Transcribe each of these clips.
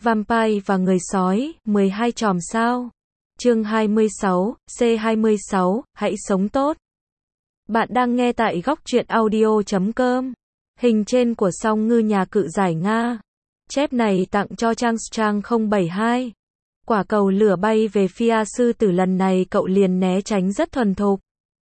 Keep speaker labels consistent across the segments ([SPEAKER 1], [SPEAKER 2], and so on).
[SPEAKER 1] Vampire và người sói, 12 chòm sao. Chương 26, C26, hãy sống tốt. Bạn đang nghe tại góc truyện audio.com. Hình trên của Song Ngư nhà cự giải Nga. Chép này tặng cho Trang 072. Quả cầu lửa bay về phía sư tử, lần này cậu liền né tránh rất thuần thục.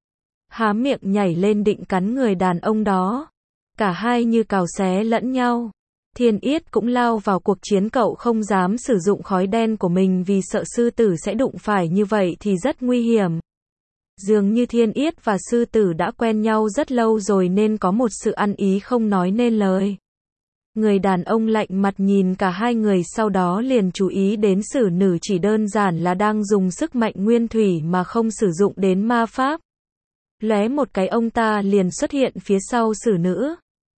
[SPEAKER 1] Há miệng nhảy lên định cắn người đàn ông đó. Cả hai như cào xé lẫn nhau. Thiên Yết cũng lao vào cuộc chiến, cậu không dám sử dụng khói đen của mình vì sợ sư tử sẽ đụng phải, như vậy thì rất nguy hiểm. Dường như Thiên Yết và sư tử đã quen nhau rất lâu rồi nên có một sự ăn ý không nói nên lời. Người đàn ông lạnh mặt nhìn cả hai người, sau đó liền chú ý đến xử nữ chỉ đơn giản là đang dùng sức mạnh nguyên thủy mà không sử dụng đến ma pháp. Lóe một cái, ông ta liền xuất hiện phía sau xử nữ.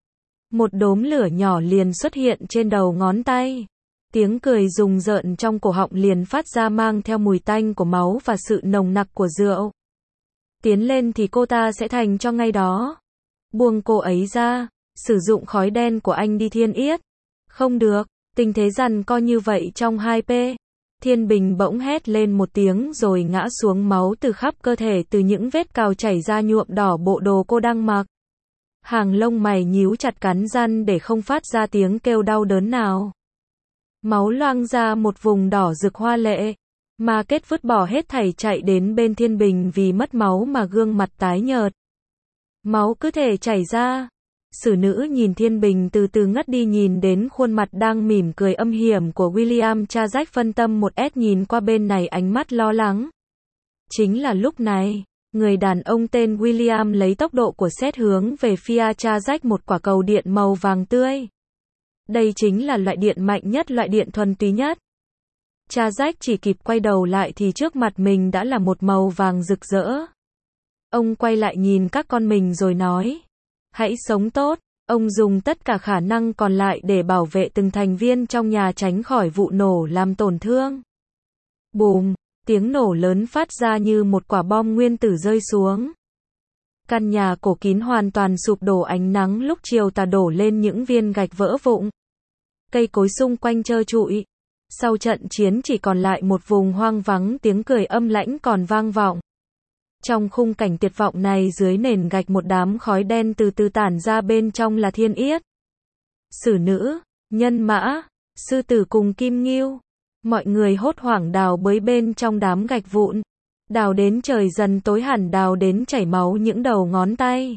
[SPEAKER 1] Một đốm lửa nhỏ liền xuất hiện trên đầu ngón tay. Tiếng cười rùng rợn trong cổ họng liền phát ra, mang theo mùi tanh của máu và sự nồng nặc của rượu. Tiến lên thì cô ta sẽ thành cho ngay đó. Buông cô ấy ra, sử dụng khói đen của anh đi Thiên Yết. Không được, tình thế giằng co như vậy trong 2P. Thiên Bình bỗng hét lên một tiếng rồi ngã xuống, máu từ khắp cơ thể từ những vết cào chảy ra nhuộm đỏ bộ đồ cô đang mặc. Hàng lông mày nhíu chặt, cắn răng để không phát ra tiếng kêu đau đớn nào. Máu loang ra một vùng đỏ rực hoa lệ. Ma Kết vứt bỏ hết thảy chạy đến bên Thiên Bình, vì mất máu mà gương mặt tái nhợt. Máu cứ thể chảy ra. Xử nữ nhìn Thiên Bình từ từ ngất đi, nhìn đến khuôn mặt đang mỉm cười âm hiểm của William, cha Jack phân tâm một S nhìn qua bên này, ánh mắt lo lắng. Chính là lúc này, người đàn ông tên William lấy tốc độ của sét hướng về phía cha Jack một quả cầu điện màu vàng tươi. Đây chính là loại điện mạnh nhất, loại điện thuần túy nhất. Cha Jack chỉ kịp quay đầu lại thì trước mặt mình đã là một màu vàng rực rỡ. Ông quay lại nhìn các con mình rồi nói: hãy sống tốt. Ông dùng tất cả khả năng còn lại để bảo vệ từng thành viên trong nhà tránh khỏi vụ nổ làm tổn thương. Bùm, tiếng nổ lớn phát ra như một quả bom nguyên tử rơi xuống. Căn nhà cổ kín hoàn toàn sụp đổ, ánh nắng lúc chiều tà đổ lên những viên gạch vỡ vụn. Cây cối xung quanh trơ trụi. Sau trận chiến chỉ còn lại một vùng hoang vắng, tiếng cười âm lãnh còn vang vọng. Trong khung cảnh tuyệt vọng này, dưới nền gạch một đám khói đen từ từ tản ra, bên trong là Thiên Yết, xử nữ, nhân mã, sư tử cùng Kim Ngưu. Mọi người hốt hoảng đào bới bên trong đám gạch vụn. Đào đến trời dần tối hẳn, đào đến chảy máu những đầu ngón tay.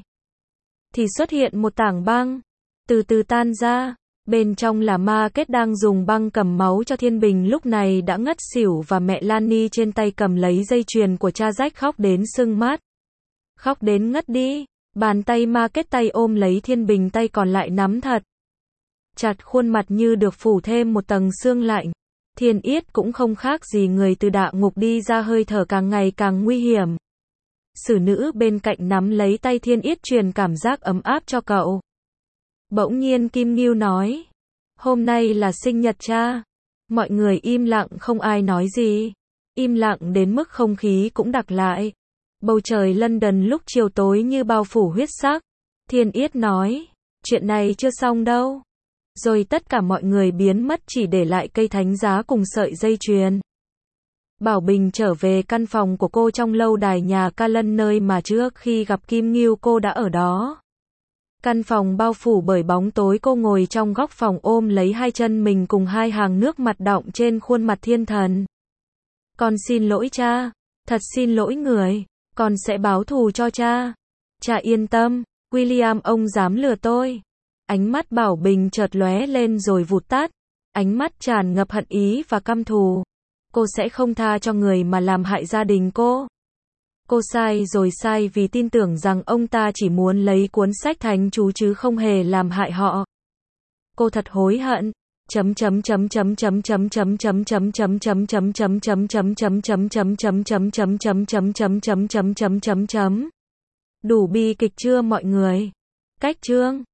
[SPEAKER 1] Thì xuất hiện một tảng băng, từ từ tan ra. Bên trong là Ma Kết đang dùng băng cầm máu cho Thiên Bình, lúc này đã ngất xỉu, và mẹ Lani trên tay cầm lấy dây chuyền của cha Jack, khóc đến sưng mắt. Khóc đến ngất đi. Bàn tay Ma Kết tay ôm lấy Thiên Bình, tay còn lại nắm thật chặt, khuôn mặt như được phủ thêm một tầng sương lạnh. Thiên Yết cũng không khác gì người từ địa ngục đi ra, hơi thở càng ngày càng nguy hiểm. Xử nữ bên cạnh nắm lấy tay Thiên Yết, truyền cảm giác ấm áp cho cậu. Bỗng nhiên Kim Ngưu nói: hôm nay là sinh nhật cha. Mọi người im lặng, không ai nói gì. Im lặng đến mức không khí cũng đặc lại. Bầu trời London lúc chiều tối như bao phủ huyết sắc. Thiên Yết nói: chuyện này chưa xong đâu. Rồi tất cả mọi người biến mất, chỉ để lại cây thánh giá cùng sợi dây chuyền. Bảo Bình trở về căn phòng của cô trong lâu đài nhà Callan, nơi mà trước khi gặp Kim Ngưu cô đã ở đó. Căn phòng bao phủ bởi bóng tối, cô ngồi trong góc phòng ôm lấy hai chân mình cùng hai hàng nước mắt đọng trên khuôn mặt thiên thần. Con xin lỗi cha, thật xin lỗi người, con sẽ báo thù cho cha. Cha yên tâm, William ông dám lừa tôi. Ánh mắt Bảo Bình chợt lóe lên rồi vụt tắt, ánh mắt tràn ngập hận ý và căm thù. Cô sẽ không tha cho người mà làm hại gia đình cô. Cô sai rồi, sai vì tin tưởng rằng ông ta chỉ muốn lấy cuốn sách thánh chú chứ không hề làm hại họ. Cô thật hối hận. Đủ bi kịch chưa mọi người? Cách chương